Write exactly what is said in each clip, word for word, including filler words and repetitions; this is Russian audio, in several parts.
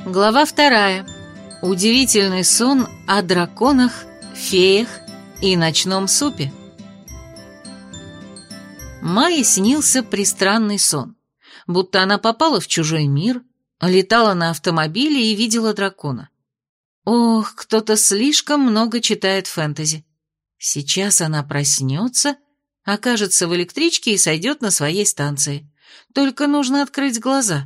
Глава вторая. Удивительный сон о драконах, феях и ночном супе. Майе снился пристранный сон, будто она попала в чужой мир, летала на автомобиле и видела дракона. Ох, кто-то слишком много читает фэнтези. Сейчас она проснется, окажется в электричке и сойдет на своей станции. Только нужно открыть глаза.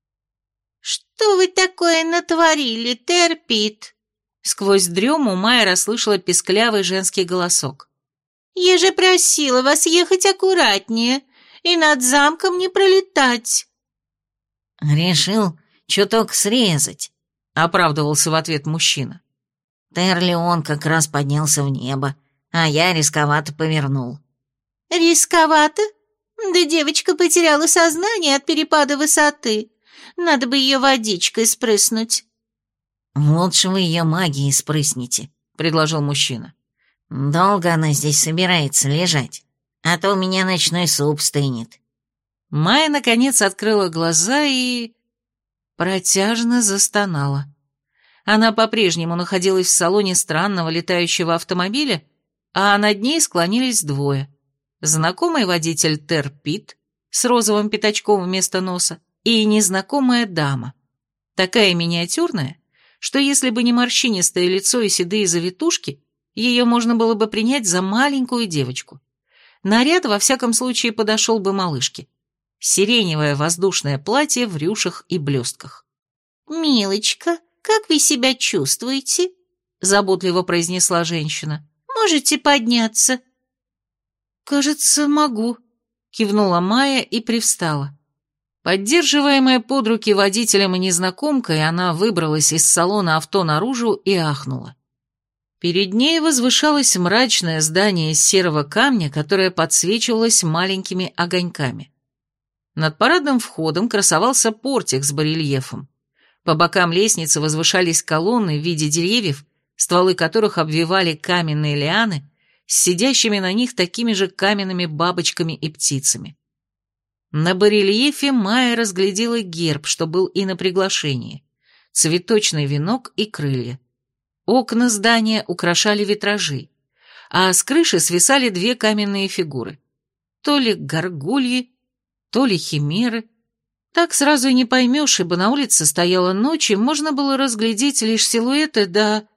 «Что вы такое натворили, Терпит?» Сквозь дрему Майя расслышала песклявый женский голосок. «Я же просила вас ехать аккуратнее и над замком не пролетать». «Решил чуток срезать», — оправдывался в ответ мужчина. Терлион как раз поднялся в небо, а я рисковато повернул. «Рисковато? Да девочка потеряла сознание от перепада высоты. Надо бы ее водичкой спрыснуть». «Лучше вы ее магией спрысните», — предложил мужчина. «Долго она здесь собирается лежать, а то у меня ночной суп стынет». Майя, наконец, открыла глаза и... протяжно застонала. Она по-прежнему находилась в салоне странного летающего автомобиля, а над ней склонились двое. Знакомый водитель Терпит с розовым пятачком вместо носа и незнакомая дама, такая миниатюрная, что если бы не морщинистое лицо и седые завитушки, ее можно было бы принять за маленькую девочку. Наряд, во всяком случае, подошел бы малышке. Сиреневое воздушное платье в рюшах и блестках. «Милочка, как вы себя чувствуете?» — заботливо произнесла женщина. «Можете подняться?» «Кажется, могу», — кивнула Майя и привстала. Поддерживаемая под руки водителем и незнакомкой, она выбралась из салона авто наружу и ахнула. Перед ней возвышалось мрачное здание из серого камня, которое подсвечивалось маленькими огоньками. Над парадным входом красовался портик с барельефом. По бокам лестницы возвышались колонны в виде деревьев, стволы которых обвивали каменные лианы с сидящими на них такими же каменными бабочками и птицами. На барельефе Майя разглядела герб, что был и на приглашении, цветочный венок и крылья. Окна здания украшали витражи, а с крыши свисали две каменные фигуры. То ли горгульи, то ли химеры. Так сразу и не поймешь, ибо на улице стояла ночь, и можно было разглядеть лишь силуэты да...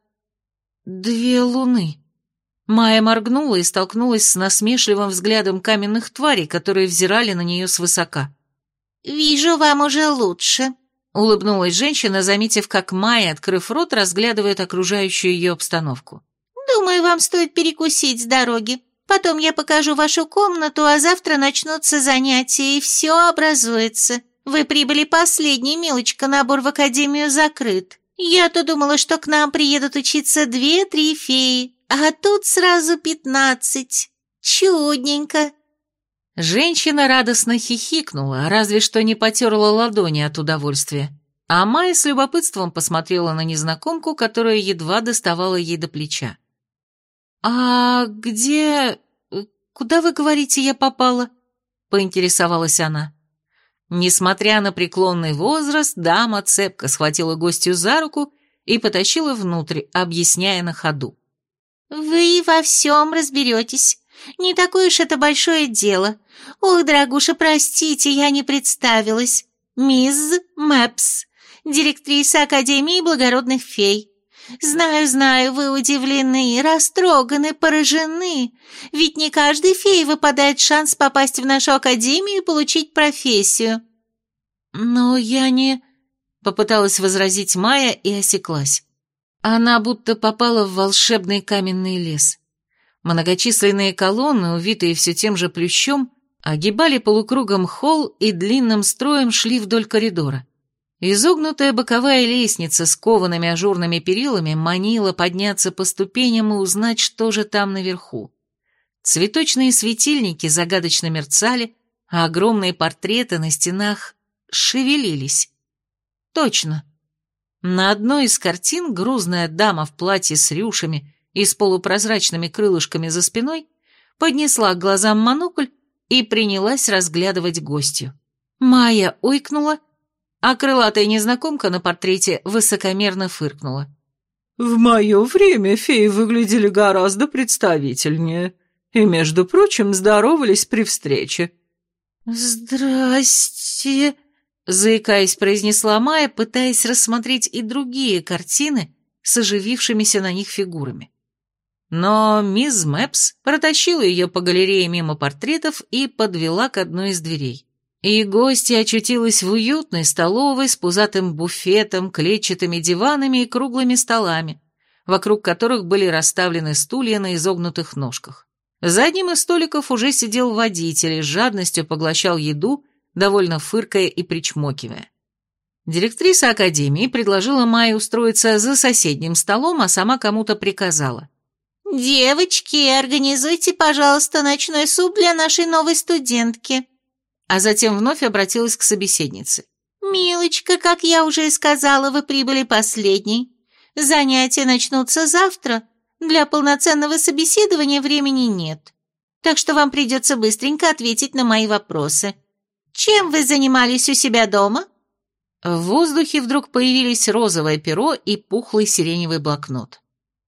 две луны. Майя моргнула и столкнулась с насмешливым взглядом каменных тварей, которые взирали на нее свысока. «Вижу, вам уже лучше», — улыбнулась женщина, заметив, как Майя, открыв рот, разглядывает окружающую ее обстановку. «Думаю, вам стоит перекусить с дороги. Потом я покажу вашу комнату, а завтра начнутся занятия, и все образуется. Вы прибыли последней, милочка, набор в академию закрыт. Я-то думала, что к нам приедут учиться две-три феи, а тут сразу пятнадцать. Чудненько». Женщина радостно хихикнула, разве что не потерла ладони от удовольствия. А Майя с любопытством посмотрела на незнакомку, которая едва доставала ей до плеча. «А где... куда, вы говорите, я попала?» — поинтересовалась она. Несмотря на преклонный возраст, дама цепко схватила гостью за руку и потащила внутрь, объясняя на ходу. «Вы во всем разберетесь. Не такое уж это большое дело. Ох, дорогуша, простите, я не представилась. Мисс Мэпс, директриса Академии благородных фей. Знаю, знаю, вы удивлены, растроганы, поражены. Ведь не каждой фее выпадает шанс попасть в нашу Академию и получить профессию». «Но я не...» — попыталась возразить Майя и осеклась. Она будто попала в волшебный каменный лес. Многочисленные колонны, увитые все тем же плющом, огибали полукругом холл и длинным строем шли вдоль коридора. Изогнутая боковая лестница с коваными ажурными перилами манила подняться по ступеням и узнать, что же там наверху. Цветочные светильники загадочно мерцали, а огромные портреты на стенах шевелились. Точно. На одной из картин грузная дама в платье с рюшами и с полупрозрачными крылышками за спиной поднесла к глазам монокль и принялась разглядывать гостью. Майя ойкнула а крылатая незнакомка на портрете высокомерно фыркнула. «В мое время феи выглядели гораздо представительнее и, между прочим, здоровались при встрече». «Здрасте», — заикаясь, произнесла Майя, пытаясь рассмотреть и другие картины с оживившимися на них фигурами. Но мисс Мэпс протащила ее по галерее мимо портретов и подвела к одной из дверей. И гостья очутилась в уютной столовой с пузатым буфетом, клетчатыми диванами и круглыми столами, вокруг которых были расставлены стулья на изогнутых ножках. За одним из столиков уже сидел водитель и с жадностью поглощал еду, довольно фыркая и причмокивая. Директриса академии предложила Майе устроиться за соседним столом, а сама кому-то приказала. «Девочки, организуйте, пожалуйста, ночной суп для нашей новой студентки». А затем вновь обратилась к собеседнице. «Милочка, как я уже и сказала, вы прибыли последней. Занятия начнутся завтра. Для полноценного собеседования времени нет. Так что вам придется быстренько ответить на мои вопросы. Чем вы занимались у себя дома?» В воздухе вдруг появились розовое перо и пухлый сиреневый блокнот.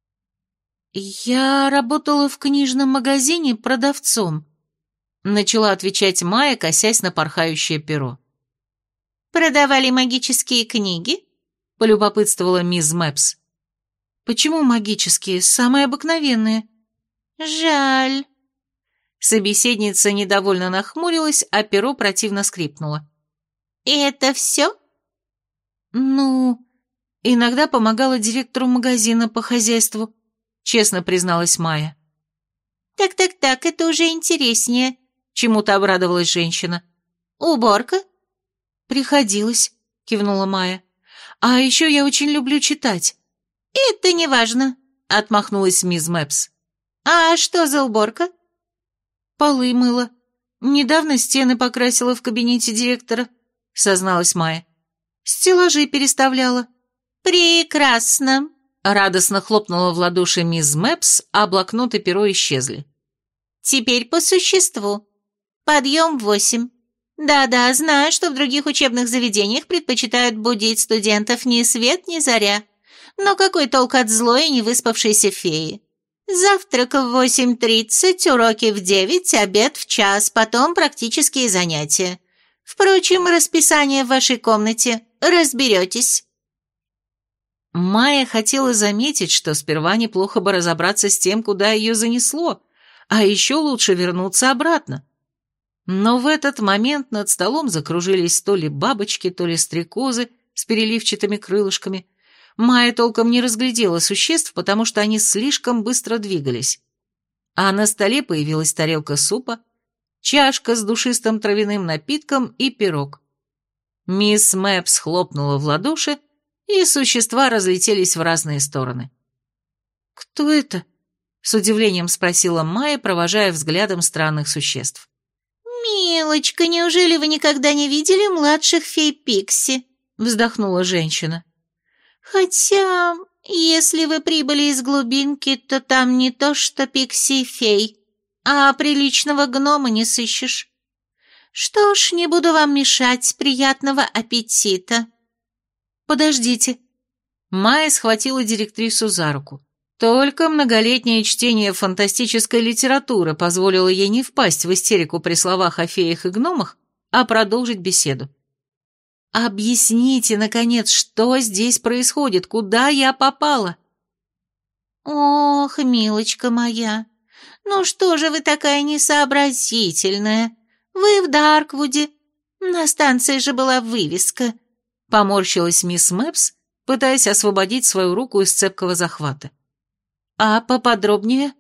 «Я работала в книжном магазине продавцом», — начала отвечать Майя, косясь на порхающее перо. «Продавали магические книги?» — полюбопытствовала мисс Мэпс. «Почему магические? Самые обыкновенные». «Жаль». Собеседница недовольно нахмурилась, а перо противно скрипнуло. «И это все?» «Ну, иногда помогала директору магазина по хозяйству», — честно призналась Майя. «Так-так-так, это уже интереснее», — чему-то обрадовалась женщина. «Уборка?» «Приходилось», — кивнула Майя. «А еще я очень люблю читать». «Это не важно», — отмахнулась мисс Мэпс. «А что за уборка?» «Полы мыла. Недавно стены покрасила в кабинете директора», — созналась Майя. «Стеллажи переставляла». «Прекрасно», — радостно хлопнула в ладоши мисс Мэпс, а блокнот и перо исчезли. «Теперь по существу. Подъем в восемь. Да-да, знаю, что в других учебных заведениях предпочитают будить студентов ни свет, ни заря. Но какой толк от злой и невыспавшейся феи? Завтрак в восемь тридцать, уроки в девять, обед в час, потом практические занятия. Впрочем, расписание в вашей комнате. Разберетесь». Майя хотела заметить, что сперва неплохо бы разобраться с тем, куда ее занесло, а еще лучше вернуться обратно. Но в этот момент над столом закружились то ли бабочки, то ли стрекозы с переливчатыми крылышками. Майя толком не разглядела существ, потому что они слишком быстро двигались. А на столе появилась тарелка супа, чашка с душистым травяным напитком и пирог. Мисс Мэпс хлопнула в ладоши, и существа разлетелись в разные стороны. «Кто это?» — с удивлением спросила Майя, провожая взглядом странных существ. «Милочка, неужели вы никогда не видели младших фей Пикси?» — вздохнула женщина. «Хотя, если вы прибыли из глубинки, то там не то что Пикси и фей, а приличного гнома не сыщешь. Что ж, не буду вам мешать, приятного аппетита». «Подождите». Майя схватила директрису за руку. Только многолетнее чтение фантастической литературы позволило ей не впасть в истерику при словах о феях и гномах, а продолжить беседу. «Объясните, наконец, что здесь происходит, куда я попала?» «Ох, милочка моя, ну что же вы такая несообразительная? Вы в Дарквуде. На станции же была вывеска», — поморщилась мисс Мэпс, пытаясь освободить свою руку из цепкого захвата. «А поподробнее?»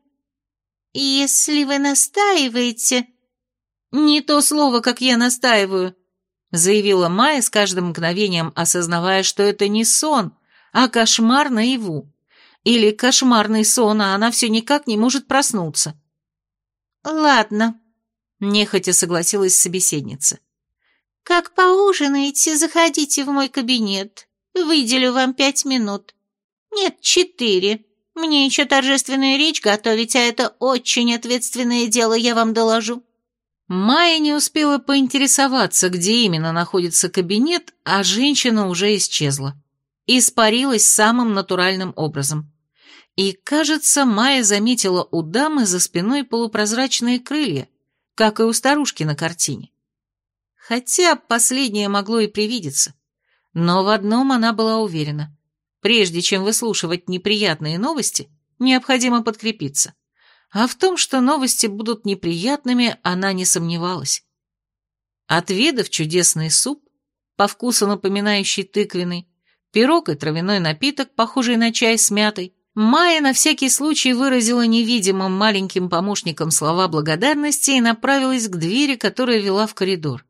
«Если вы настаиваете...» «Не то слово, как я настаиваю», — заявила Майя с каждым мгновением, осознавая, что это не сон, а кошмар наяву. Или кошмарный сон, а она все никак не может проснуться. «Ладно», — нехотя согласилась собеседница. «Как поужинаете, заходите в мой кабинет. Выделю вам пять минут. Нет, четыре. Мне еще торжественную речь готовить, а это очень ответственное дело, я вам доложу». Майя не успела поинтересоваться, где именно находится кабинет, а женщина уже исчезла. Испарилась самым натуральным образом. И, кажется, Майя заметила у дамы за спиной полупрозрачные крылья, как и у старушки на картине. Хотя последнее могло и привидеться. Но в одном она была уверена. Прежде чем выслушивать неприятные новости, необходимо подкрепиться. А в том, что новости будут неприятными, она не сомневалась. Отведав чудесный суп, по вкусу напоминающий тыквенный, пирог и травяной напиток, похожий на чай с мятой, Майя на всякий случай выразила невидимым маленьким помощникам слова благодарности и направилась к двери, которая вела в коридор.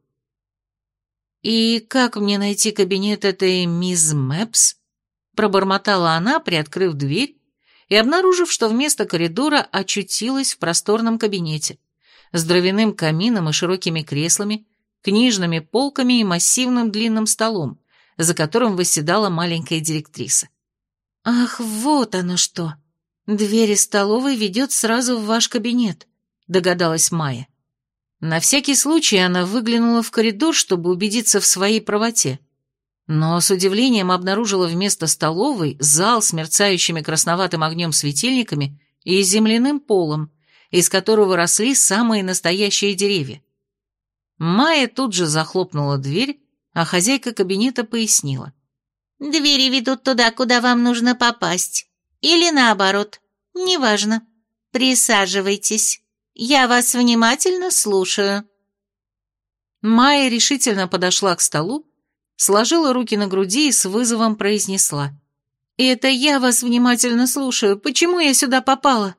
«И как мне найти кабинет этой мисс Мэпс?» — пробормотала она, приоткрыв дверь, и обнаружив, что вместо коридора очутилась в просторном кабинете с дровяным камином и широкими креслами, книжными полками и массивным длинным столом, за которым восседала маленькая директриса. «Ах, вот оно что! Дверь из столовой ведет сразу в ваш кабинет», — догадалась Майя. На всякий случай она выглянула в коридор, чтобы убедиться в своей правоте. Но с удивлением обнаружила вместо столовой зал с мерцающими красноватым огнем светильниками и земляным полом, из которого росли самые настоящие деревья. Майя тут же захлопнула дверь, а хозяйка кабинета пояснила. «Двери ведут туда, куда вам нужно попасть. Или наоборот. Неважно. Присаживайтесь. Я вас внимательно слушаю». Майя решительно подошла к столу, сложила руки на груди и с вызовом произнесла. «Это я вас внимательно слушаю. Почему я сюда попала?»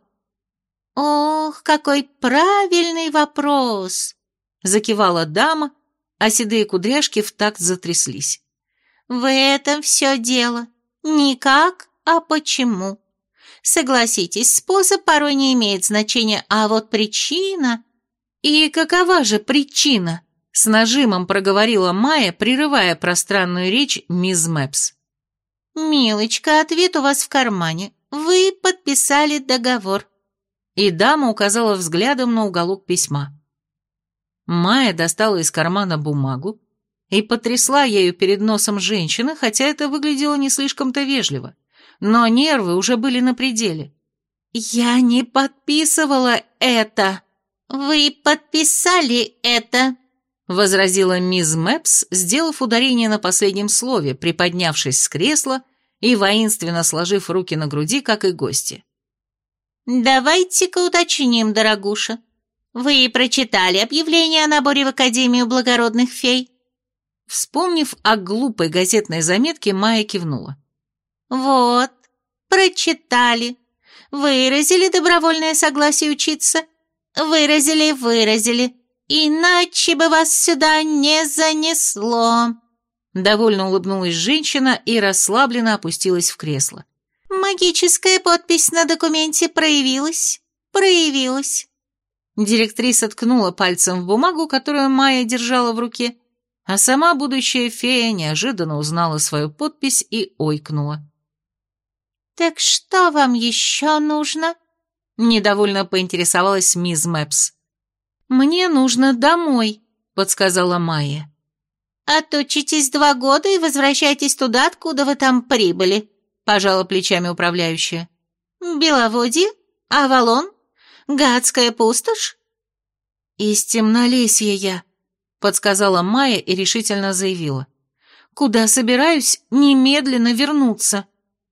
«Ох, какой правильный вопрос!» — закивала дама, а седые кудряшки в такт затряслись. «В этом все дело. Не как, а почему. Согласитесь, способ порой не имеет значения, а вот причина...» «И какова же причина?» — с нажимом проговорила Майя, прерывая пространную речь мисс Мэпс. «Милочка, ответ у вас в кармане. Вы подписали договор». И дама указала взглядом на уголок письма. Майя достала из кармана бумагу и потрясла ею перед носом женщины, хотя это выглядело не слишком-то вежливо, но нервы уже были на пределе. «Я не подписывала это». «Вы подписали это», — возразила мисс Мэпс, сделав ударение на последнем слове, приподнявшись с кресла и воинственно сложив руки на груди, как и гости. «Давайте-ка уточним, дорогуша. Вы прочитали объявление о наборе в Академию благородных фей?» Вспомнив о глупой газетной заметке, Майя кивнула. «Вот, прочитали. Выразили добровольное согласие учиться? Выразили, выразили. Иначе бы вас сюда не занесло». Довольно улыбнулась женщина и расслабленно опустилась в кресло. «Магическая подпись на документе проявилась, проявилась». Директриса ткнула пальцем в бумагу, которую Майя держала в руке, а сама будущая фея неожиданно узнала свою подпись и ойкнула. «Так что вам еще нужно?» — недовольно поинтересовалась мисс Мэпс. «Мне нужно домой», — подсказала Майя. «Отучитесь два года и возвращайтесь туда, откуда вы там прибыли», — пожала плечами управляющая. «Беловодье? Авалон? Гадская пустошь?» «Из темнолесья я», — подсказала Майя и решительно заявила. «Куда собираюсь немедленно вернуться».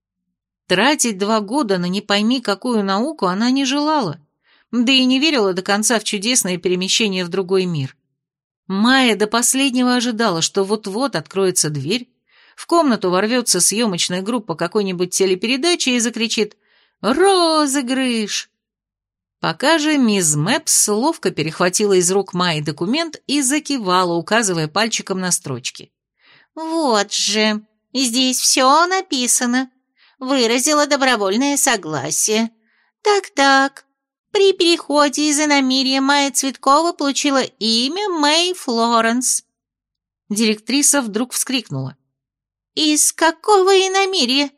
Тратить два года на не пойми какую науку она не желала, да и не верила до конца в чудесное перемещение в другой мир. Майя до последнего ожидала, что вот-вот откроется дверь, в комнату ворвется съемочная группа какой-нибудь телепередачи и закричит «Розыгрыш!». Пока же мисс Мэпс ловко перехватила из рук Майи документ и закивала, указывая пальчиком на строчки. «Вот же, здесь все написано. Выразила добровольное согласие. Так-так, при переходе из иномирья Майя Цветкова получила имя Мэй Флоренс». Директриса вдруг вскрикнула. «Из какого иномирья?»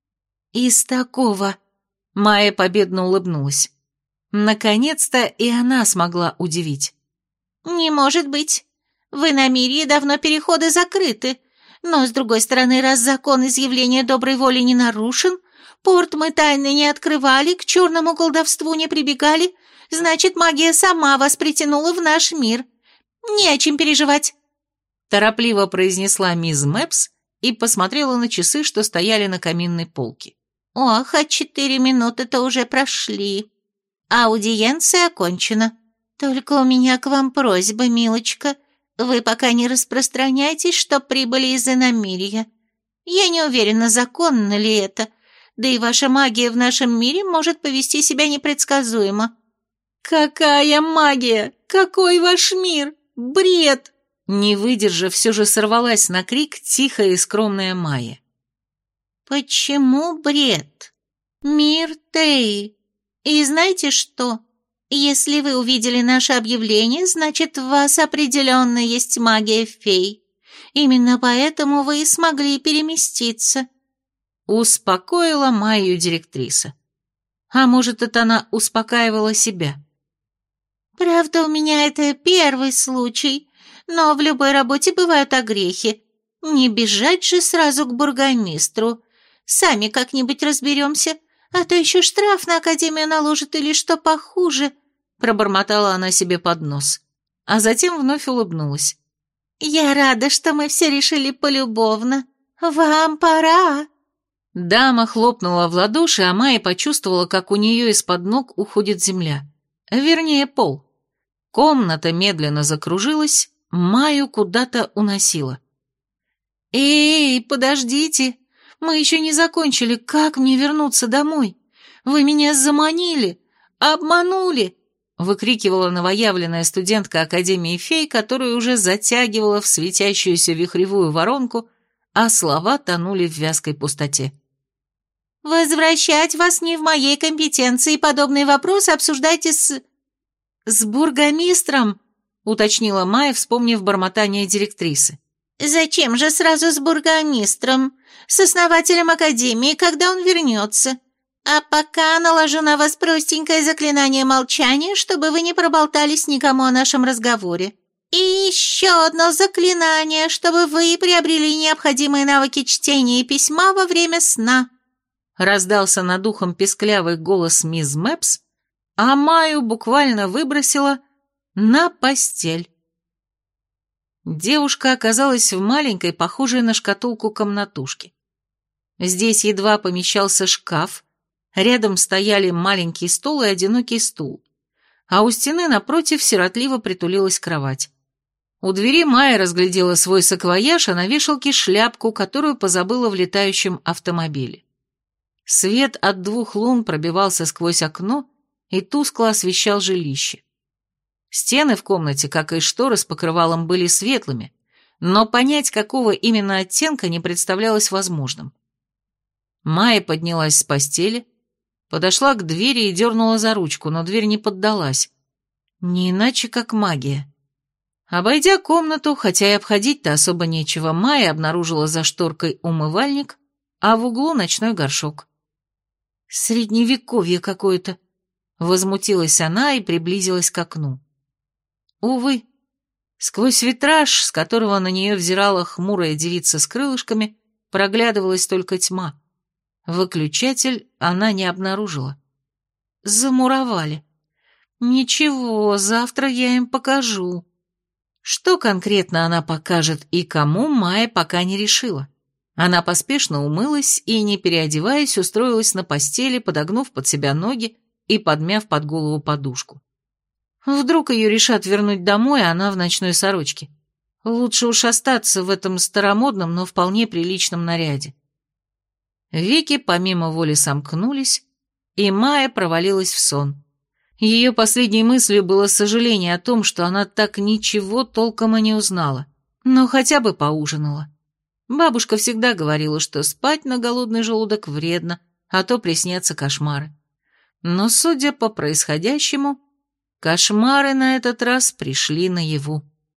«Из такого», — Майя победно улыбнулась. Наконец-то и она смогла удивить. «Не может быть. В иномирье давно переходы закрыты. Но, с другой стороны, раз закон изъявления доброй воли не нарушен, порт мы тайно не открывали, к черному колдовству не прибегали, значит, магия сама вас притянула в наш мир. Не о чем переживать», — торопливо произнесла мисс Мэпс и посмотрела на часы, что стояли на каминной полке. «Ох, а четыре минуты-то уже прошли. Аудиенция окончена. Только у меня к вам просьба, милочка. Вы пока не распространяйтесь, что прибыли из иномирья. Я не уверена, законно ли это, да и ваша магия в нашем мире может повести себя непредсказуемо». «Какая магия? Какой ваш мир? Бред!» Не выдержав, все же сорвалась на крик тихая и скромная Майя. «Почему бред? Мир Теи. И знаете что? Если вы увидели наше объявление, значит, в вас определенно есть магия фей. Именно поэтому вы и смогли переместиться», — успокоила Майю директриса. А может, это она успокаивала себя? «Правда, у меня это первый случай, но в любой работе бывают огрехи. Не бежать же сразу к бургомистру. Сами как-нибудь разберемся, а то еще штраф на академию наложат или что похуже», — пробормотала она себе под нос, а затем вновь улыбнулась. «Я рада, что мы все решили полюбовно. Вам пора». Дама хлопнула в ладоши, а Майя почувствовала, как у нее из-под ног уходит земля. Вернее, пол. Комната медленно закружилась, Майю куда-то уносила. «Эй, подождите! Мы еще не закончили. Как мне вернуться домой? Вы меня заманили! Обманули!» выкрикивала новоявленная студентка Академии фей, которую уже затягивала в светящуюся вихревую воронку, а слова тонули в вязкой пустоте. «Возвращать вас не в моей компетенции, подобные вопросы обсуждайте с...» «С бургомистром», — уточнила Майя, вспомнив бормотание директрисы. «Зачем же сразу с бургомистром? С основателем Академии, когда он вернется. А пока наложу на вас простенькое заклинание молчания, чтобы вы не проболтались никому о нашем разговоре. И еще одно заклинание, чтобы вы приобрели необходимые навыки чтения и письма во время сна». Раздался над ухом песклявый голос мисс Мэпс, а Майю буквально выбросила на постель. Девушка оказалась в маленькой, похожей на шкатулку комнатушке. Здесь едва помещался шкаф, рядом стояли маленький стол и одинокий стул, а у стены напротив сиротливо притулилась кровать. У двери Майя разглядела свой саквояж, а на вешалке шляпку, которую позабыла в летающем автомобиле. Свет от двух лун пробивался сквозь окно и тускло освещал жилище. Стены в комнате, как и шторы с покрывалом, были светлыми, но понять, какого именно оттенка, не представлялось возможным. Майя поднялась с постели, подошла к двери и дернула за ручку, но дверь не поддалась. Не иначе, как магия. Обойдя комнату, хотя и обходить-то особо нечего, Майя обнаружила за шторкой умывальник, а в углу ночной горшок. «Средневековье какое-то», — возмутилась она и приблизилась к окну. Увы, сквозь витраж, с которого на нее взирала хмурая девица с крылышками, проглядывалась только тьма. Выключатель она не обнаружила. Замуровали. Ничего, завтра я им покажу. Что конкретно она покажет и кому, Майя пока не решила. Она поспешно умылась и, не переодеваясь, устроилась на постели, подогнув под себя ноги и подмяв под голову подушку. Вдруг ее решат вернуть домой, а она в ночной сорочке. Лучше уж остаться в этом старомодном, но вполне приличном наряде. Веки помимо воли сомкнулись, и Майя провалилась в сон. Ее последней мыслью было сожаление о том, что она так ничего толком и не узнала, но хотя бы поужинала. Бабушка всегда говорила, что спать на голодный желудок вредно, а то приснятся кошмары. Но, судя по происходящему, кошмары на этот раз пришли наяву.